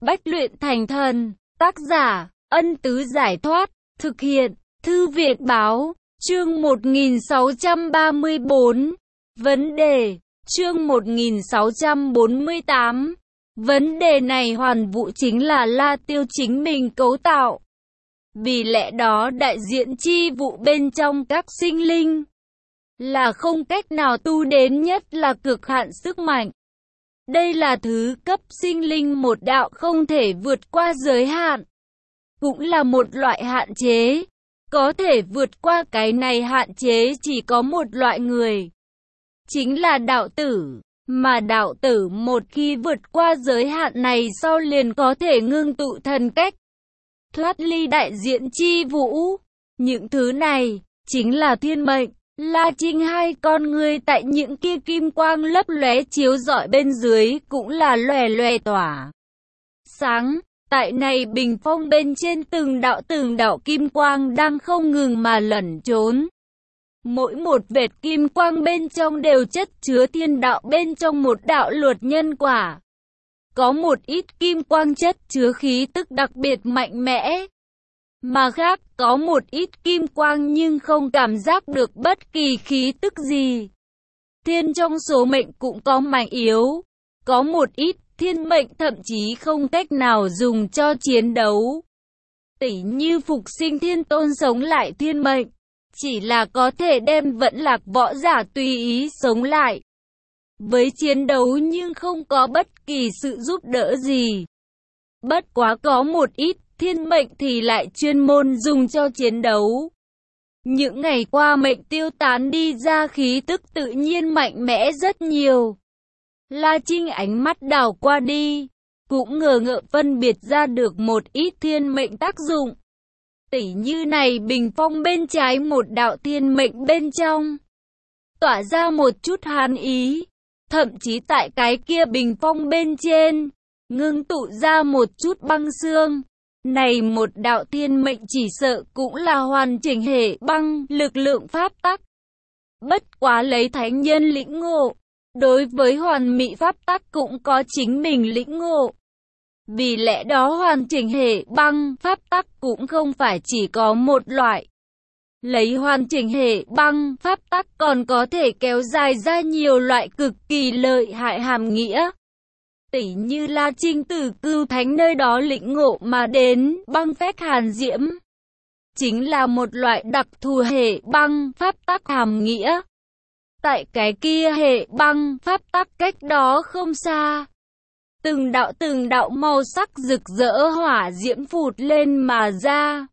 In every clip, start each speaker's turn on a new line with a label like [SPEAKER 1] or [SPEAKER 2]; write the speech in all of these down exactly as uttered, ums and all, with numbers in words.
[SPEAKER 1] Bách luyện thành thần. Tác giả, Ân Tứ Giải Thoát. Thực hiện, Thư viện Báo. Chương một nghìn sáu trăm ba mươi bốn. Vấn đề. Chương một nghìn sáu trăm bốn mươi tám. Vấn đề này hoàn vũ chính là La Tiêu chính mình cấu tạo. Vì lẽ đó đại diện chi vụ bên trong các sinh linh là không cách nào tu đến, nhất là cực hạn sức mạnh. Đây là thứ cấp sinh linh một đạo không thể vượt qua giới hạn. Cũng là một loại hạn chế. Có thể vượt qua cái này hạn chế chỉ có một loại người. Chính là đạo tử. Mà đạo tử một khi vượt qua giới hạn này sau liền có thể ngưng tụ thần cách. Thoát ly đại diện chi vũ. Những thứ này chính là thiên mệnh. La Trinh hai con ngươi tại những kia kim quang lấp lóe chiếu rọi bên dưới cũng là lòe lòe tỏa sáng. Tại này bình phong bên trên từng đạo từng đạo kim quang đang không ngừng mà lẩn trốn. Mỗi một vệt kim quang bên trong đều chất chứa thiên đạo bên trong một đạo luật nhân quả. Có một ít kim quang chất chứa khí tức đặc biệt mạnh mẽ. Mà khác có một ít kim quang nhưng không cảm giác được bất kỳ khí tức gì. Thiên trong số mệnh cũng có mạnh yếu. Có một ít thiên mệnh thậm chí không cách nào dùng cho chiến đấu. Tỉ như phục sinh thiên tôn sống lại thiên mệnh. Chỉ là có thể đem vẫn lạc võ giả tùy ý sống lại. Với chiến đấu nhưng không có bất kỳ sự giúp đỡ gì. Bất quá có một ít thiên mệnh thì lại chuyên môn dùng cho chiến đấu. Những ngày qua mệnh tiêu tán đi ra khí tức tự nhiên mạnh mẽ rất nhiều. La Trinh ánh mắt đảo qua đi, cũng ngờ ngợ phân biệt ra được một ít thiên mệnh tác dụng. Tỉ như này bình phong bên trái một đạo thiên mệnh bên trong. Tỏa ra một chút hàn ý. Thậm chí tại cái kia bình phong bên trên, ngưng tụ ra một chút băng xương. Này một đạo thiên mệnh chỉ sợ cũng là hoàn chỉnh hệ băng lực lượng pháp tắc. Bất quá lấy thánh nhân lĩnh ngộ, đối với hoàn mỹ pháp tắc cũng có chính mình lĩnh ngộ. Vì lẽ đó hoàn chỉnh hệ băng pháp tắc cũng không phải chỉ có một loại. Lấy hoàn chỉnh hệ băng pháp tắc còn có thể kéo dài ra nhiều loại cực kỳ lợi hại hàm nghĩa. Tỉ như La Trinh từ Cưu Thánh nơi đó lĩnh ngộ mà đến băng phách hàn diễm. Chính là một loại đặc thù hệ băng pháp tắc hàm nghĩa. Tại cái kia hệ băng pháp tắc cách đó không xa. Từng đạo từng đạo màu sắc rực rỡ hỏa diễm phụt lên mà ra.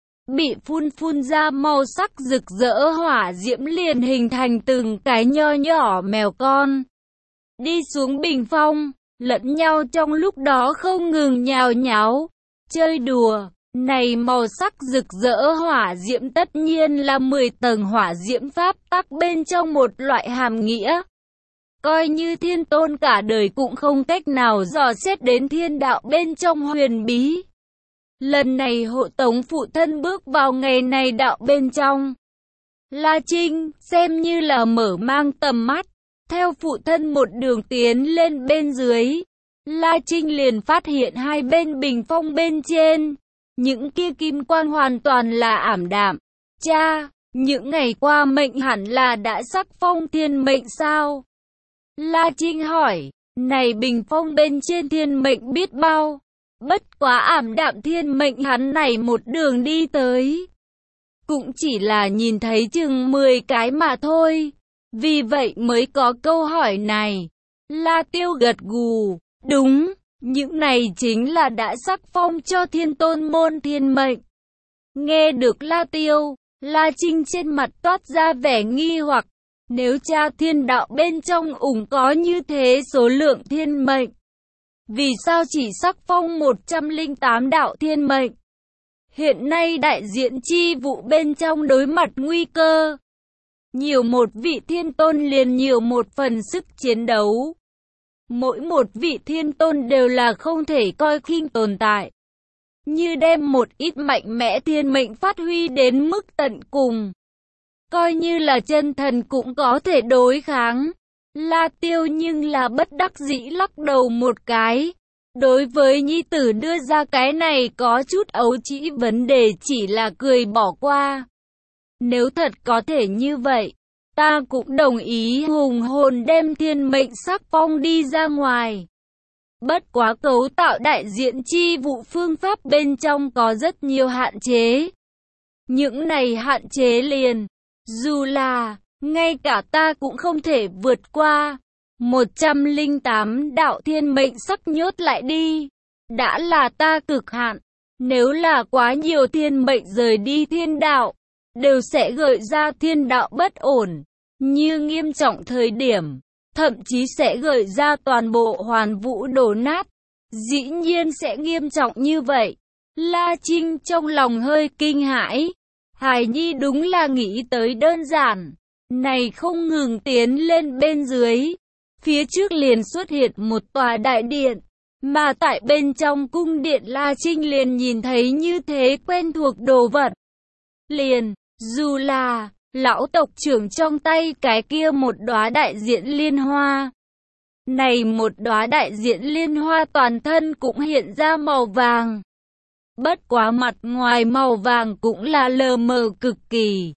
[SPEAKER 1] Bị phun phun ra màu sắc rực rỡ hỏa diễm liền hình thành từng cái nho nhỏ mèo con. Đi xuống bình phong, lẫn nhau trong lúc đó không ngừng nhào nháo, chơi đùa. Này màu sắc rực rỡ hỏa diễm tất nhiên là mười tầng hỏa diễm pháp tắc bên trong một loại hàm nghĩa. Coi như thiên tôn cả đời cũng không cách nào dò xét đến thiên đạo bên trong huyền bí. Lần này hộ tống phụ thân bước vào ngày này đạo bên trong. La Trinh xem như là mở mang tầm mắt. Theo phụ thân một đường tiến lên bên dưới. La Trinh liền phát hiện hai bên bình phong bên trên. Những kia kim quang hoàn toàn là ảm đạm. Cha, những ngày qua mệnh hẳn là đã sắc phong thiên mệnh sao? La Trinh hỏi, này bình phong bên trên thiên mệnh biết bao? Bất quá ảm đạm thiên mệnh hắn này một đường đi tới. Cũng chỉ là nhìn thấy chừng mười cái mà thôi. Vì vậy mới có câu hỏi này. La Tiêu gật gù, đúng. Những này chính là đã sắc phong cho thiên tôn môn thiên mệnh. Nghe được La Tiêu, La Trinh trên mặt toát ra vẻ nghi hoặc. Nếu cha thiên đạo bên trong ủng có như thế số lượng thiên mệnh, vì sao chỉ sắc phong một trăm lẻ tám đạo thiên mệnh? Hiện nay đại diện chi vụ bên trong đối mặt nguy cơ. Nhiều một vị thiên tôn liền nhiều một phần sức chiến đấu. Mỗi một vị thiên tôn đều là không thể coi khinh tồn tại. Như đem một ít mạnh mẽ thiên mệnh phát huy đến mức tận cùng. Coi như là chân thần cũng có thể đối kháng. La Tiêu nhưng là bất đắc dĩ lắc đầu một cái. Đối với nhi tử đưa ra cái này có chút ấu trĩ vấn đề chỉ là cười bỏ qua. Nếu thật có thể như vậy, ta cũng đồng ý hùng hồn đem thiên mệnh sắc phong đi ra ngoài. Bất quá cấu tạo đại diện chi vụ phương pháp bên trong có rất nhiều hạn chế. Những này hạn chế liền, dù là, ngay cả ta cũng không thể vượt qua. một trăm lẻ tám đạo thiên mệnh sắc nhốt lại đi, đã là ta cực hạn. Nếu là quá nhiều thiên mệnh rời đi thiên đạo, đều sẽ gợi ra thiên đạo bất ổn, như nghiêm trọng thời điểm, thậm chí sẽ gợi ra toàn bộ hoàn vũ đổ nát. Dĩ nhiên sẽ nghiêm trọng như vậy. La Trinh trong lòng hơi kinh hãi. Hải Nhi đúng là nghĩ tới đơn giản. Này không ngừng tiến lên bên dưới. Phía trước liền xuất hiện một tòa đại điện. Mà tại bên trong cung điện La Trinh liền nhìn thấy như thế quen thuộc đồ vật. Liền, dù là, lão tộc trưởng trong tay cái kia một đóa đại diện liên hoa. Này một đóa đại diện liên hoa toàn thân cũng hiện ra màu vàng. Bất quá mặt ngoài màu vàng cũng là lờ mờ cực kỳ.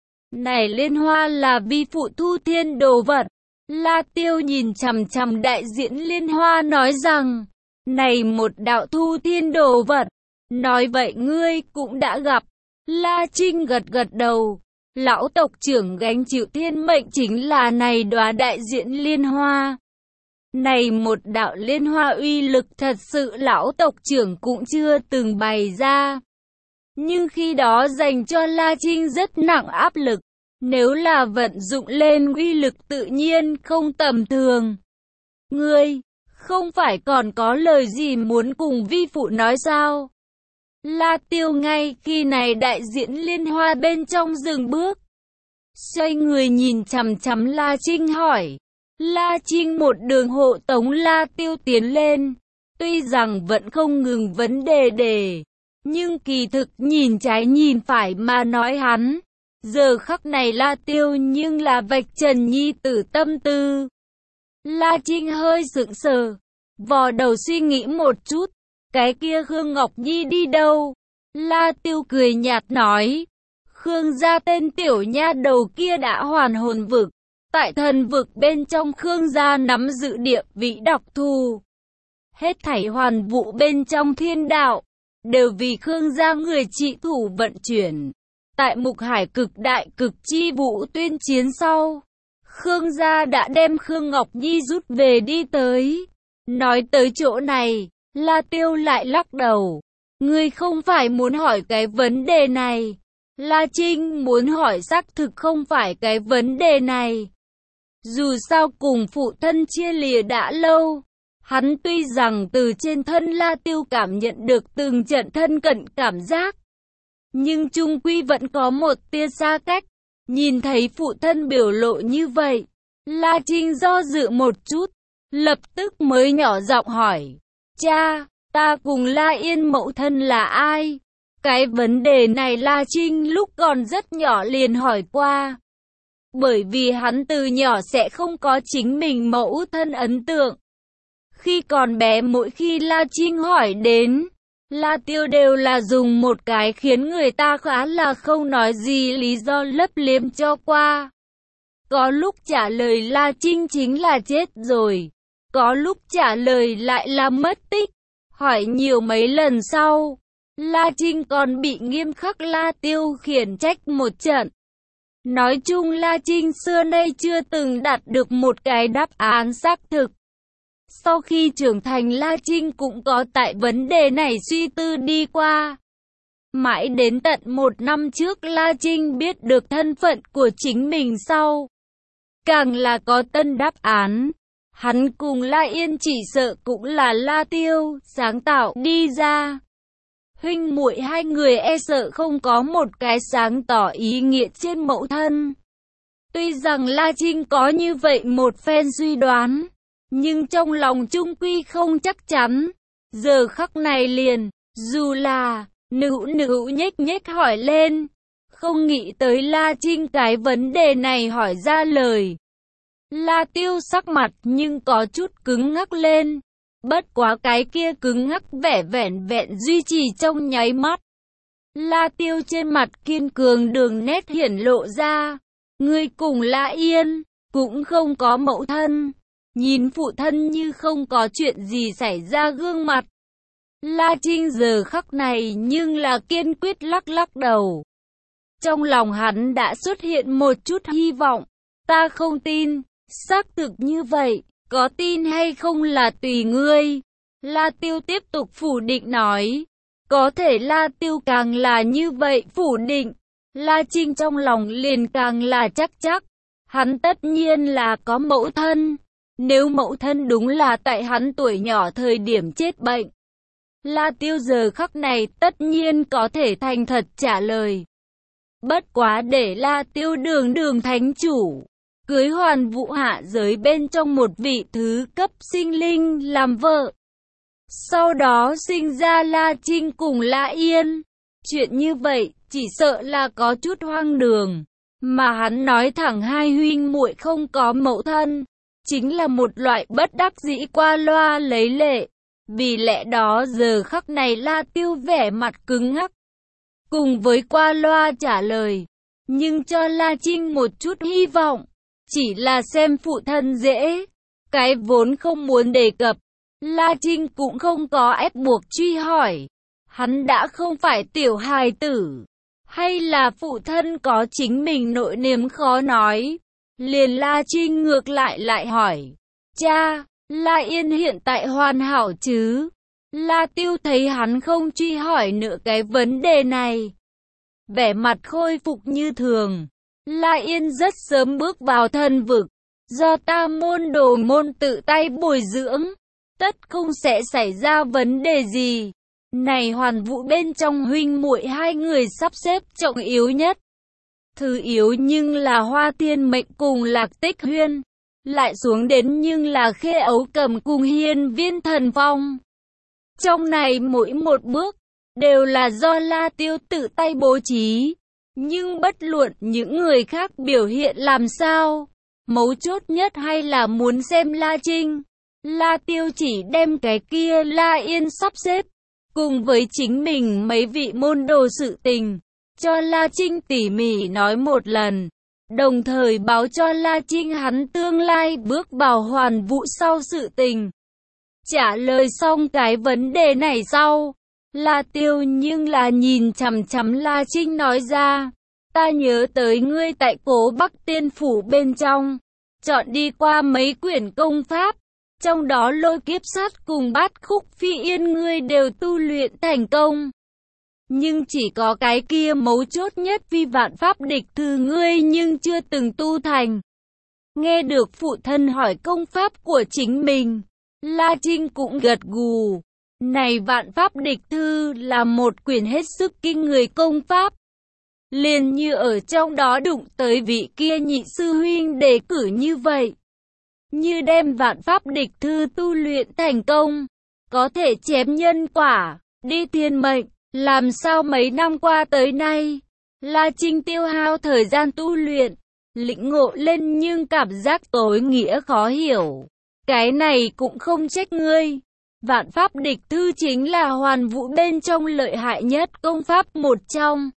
[SPEAKER 1] Này liên hoa là vi phụ thu thiên đồ vật. La Tiêu nhìn chằm chằm đại diện liên hoa nói rằng, này một đạo thu thiên đồ vật. Nói vậy ngươi cũng đã gặp. La Trinh gật gật đầu. Lão tộc trưởng gánh chịu thiên mệnh chính là này đóa đại diện liên hoa. Này một đạo liên hoa uy lực thật sự lão tộc trưởng cũng chưa từng bày ra. Nhưng khi đó dành cho La Trinh rất nặng áp lực. Nếu là vận dụng lên uy lực tự nhiên không tầm thường. Ngươi, không phải còn có lời gì muốn cùng vi phụ nói sao? La Tiêu ngay khi này đại diện liên hoa bên trong dừng bước. Xoay người nhìn chằm chằm La Trinh hỏi. La Trinh một đường hộ tống La Tiêu tiến lên. Tuy rằng vẫn không ngừng vấn đề đề. Nhưng kỳ thực nhìn trái nhìn phải mà nói hắn. Giờ khắc này La Tiêu nhưng là vạch trần nhi tử tâm tư. La Trinh hơi sững sờ. Vò đầu suy nghĩ một chút. Cái kia Khương Ngọc Nhi đi đâu? La Tiêu cười nhạt nói. Khương gia tên tiểu nha đầu kia đã hoàn hồn vực. Tại thần vực bên trong Khương gia nắm giữ địa vị đặc thù. Hết thảy hoàn vụ bên trong thiên đạo. Đều vì Khương gia người trị thủ vận chuyển. Tại Mục Hải cực đại cực chi vụ tuyên chiến sau. Khương gia đã đem Khương Ngọc Nhi rút về đi tới. Nói tới chỗ này. La Tiêu lại lắc đầu. Ngươi không phải muốn hỏi cái vấn đề này. La Trinh muốn hỏi xác thực không phải cái vấn đề này. Dù sao cùng phụ thân chia lìa đã lâu. Hắn tuy rằng từ trên thân La Tiêu cảm nhận được từng trận thân cận cảm giác. Nhưng chung quy vẫn có một tia xa cách. Nhìn thấy phụ thân biểu lộ như vậy. La Trinh do dự một chút. Lập tức mới nhỏ giọng hỏi. Cha, ta cùng La Yên mẫu thân là ai? Cái vấn đề này La Trinh lúc còn rất nhỏ liền hỏi qua. Bởi vì hắn từ nhỏ sẽ không có chính mình mẫu thân ấn tượng. Khi còn bé mỗi khi La Trinh hỏi đến, La Tiêu đều là dùng một cái khiến người ta khá là không nói gì lý do lấp liếm cho qua. Có lúc trả lời La Trinh chính là chết rồi. Có lúc trả lời lại là mất tích. Hỏi nhiều mấy lần sau, La Trinh còn bị nghiêm khắc La Tiêu khiển trách một trận. Nói chung La Trinh xưa nay chưa từng đạt được một cái đáp án xác thực. Sau khi trưởng thành La Trinh cũng có tại vấn đề này suy tư đi qua. Mãi đến tận một năm trước La Trinh biết được thân phận của chính mình sau. Càng là có tân đáp án. Hắn cùng La Yên chỉ sợ cũng là La Tiêu sáng tạo đi ra. Huynh muội hai người e sợ không có một cái sáng tỏ ý nghĩa trên mẫu thân. Tuy rằng La Trinh có như vậy một phen suy đoán, nhưng trong lòng trung quy không chắc chắn. Giờ khắc này liền, dù là nữ nữ nhếch nhếch hỏi lên, không nghĩ tới La Trinh cái vấn đề này hỏi ra lời. La Tiêu sắc mặt nhưng có chút cứng ngắc lên, Bất quá cái kia cứng ngắc vẻ vẻn vẹn duy trì trong nháy mắt. La Tiêu trên mặt kiên cường đường nét hiển lộ ra. Ngươi cùng La Yên, cũng không có mẫu thân. Nhìn phụ thân như không có chuyện gì xảy ra gương mặt. La Trinh giờ khắc này nhưng là kiên quyết lắc lắc đầu. Trong lòng hắn đã xuất hiện một chút hy vọng. Ta không tin, xác thực như vậy, có tin hay không là tùy ngươi. La Tiêu tiếp tục phủ định nói. Có thể La Tiêu càng là như vậy phủ định. La Trinh trong lòng liền càng là chắc chắc. Hắn tất nhiên là có mẫu thân. Nếu mẫu thân đúng là tại hắn tuổi nhỏ thời điểm chết bệnh. La Tiêu giờ khắc này tất nhiên có thể thành thật trả lời. Bất quá để La Tiêu đường đường thánh chủ, cưới hoàn vũ hạ giới bên trong một vị thứ cấp sinh linh làm vợ. Sau đó sinh ra La Trinh cùng La Yên. Chuyện như vậy chỉ sợ là có chút hoang đường. Mà hắn nói thẳng hai huynh muội không có mẫu thân, chính là một loại bất đắc dĩ qua loa lấy lệ. Vì lẽ đó giờ khắc này La Tiêu vẻ mặt cứng ngắc. Cùng với qua loa trả lời. Nhưng cho La Trinh một chút hy vọng. Chỉ là xem phụ thân dễ. Cái vốn không muốn đề cập. La Trinh cũng không có ép buộc truy hỏi. Hắn đã không phải tiểu hài tử. Hay là phụ thân có chính mình nội niềm khó nói. Liền La Trinh ngược lại lại hỏi. Cha, La Yên hiện tại hoàn hảo chứ? La Tiêu thấy hắn không truy hỏi nữa cái vấn đề này. Vẻ mặt khôi phục như thường. La Yên rất sớm bước vào thân vực. Do ta môn đồ môn tự tay bồi dưỡng. Tất không sẽ xảy ra vấn đề gì. Này hoàn vũ bên trong huynh muội hai người sắp xếp trọng yếu nhất. Thứ yếu nhưng là Hoa Thiên Mệnh cùng Lạc Tích Huyên. Lại xuống đến nhưng là Khê Ấu Cầm cùng Hiên Viên Thần Phong. Trong này mỗi một bước, đều là do La Tiêu tự tay bố trí. Nhưng bất luận những người khác biểu hiện làm sao, mấu chốt nhất hay là muốn xem La Trinh. La Tiêu chỉ đem cái kia La Yên sắp xếp, cùng với chính mình mấy vị môn đồ sự tình, cho La Trinh tỉ mỉ nói một lần. Đồng thời báo cho La Trinh hắn tương lai bước vào hoàn vũ sau sự tình. Trả lời xong cái vấn đề này sau, La Tiêu nhưng là nhìn chằm chằm La Trinh nói ra. Ta nhớ tới ngươi tại Cố Bắc Tiên Phủ bên trong, chọn đi qua mấy quyển công pháp, trong đó Lôi Kiếp Sát cùng Bát Khúc Phi Yên ngươi đều tu luyện thành công. Nhưng chỉ có cái kia mấu chốt nhất Vi Vạn Pháp Địch Thư ngươi nhưng chưa từng tu thành. Nghe được phụ thân hỏi công pháp của chính mình, La Trinh cũng gật gù. Này Vạn Pháp Địch Thư là một quyển hết sức kinh người công pháp. Liền như ở trong đó đụng tới vị kia nhị sư huynh đề cử như vậy. Như đem Vạn Pháp Địch Thư tu luyện thành công, có thể chém nhân quả, đi thiên mệnh. Làm sao mấy năm qua tới nay, La Trinh tiêu hao thời gian tu luyện, lĩnh ngộ lên nhưng cảm giác tối nghĩa khó hiểu. Cái này cũng không trách ngươi. Vạn Pháp Địch Thư chính là hoàn vũ bên trong lợi hại nhất công pháp một trong.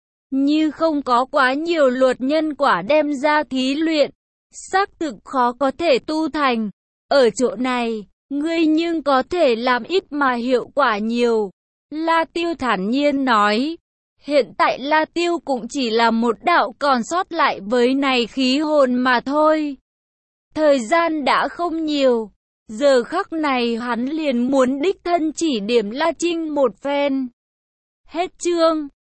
[SPEAKER 1] Như không có quá nhiều luật nhân quả đem ra thí luyện, xác thực khó có thể tu thành. Ở chỗ này, ngươi nhưng có thể làm ít mà hiệu quả nhiều. La Tiêu thản nhiên nói. Hiện tại La Tiêu cũng chỉ là một đạo còn sót lại với này khí hồn mà thôi. Thời gian đã không nhiều. Giờ khắc này hắn liền muốn đích thân chỉ điểm La Trinh một phen. Hết chương.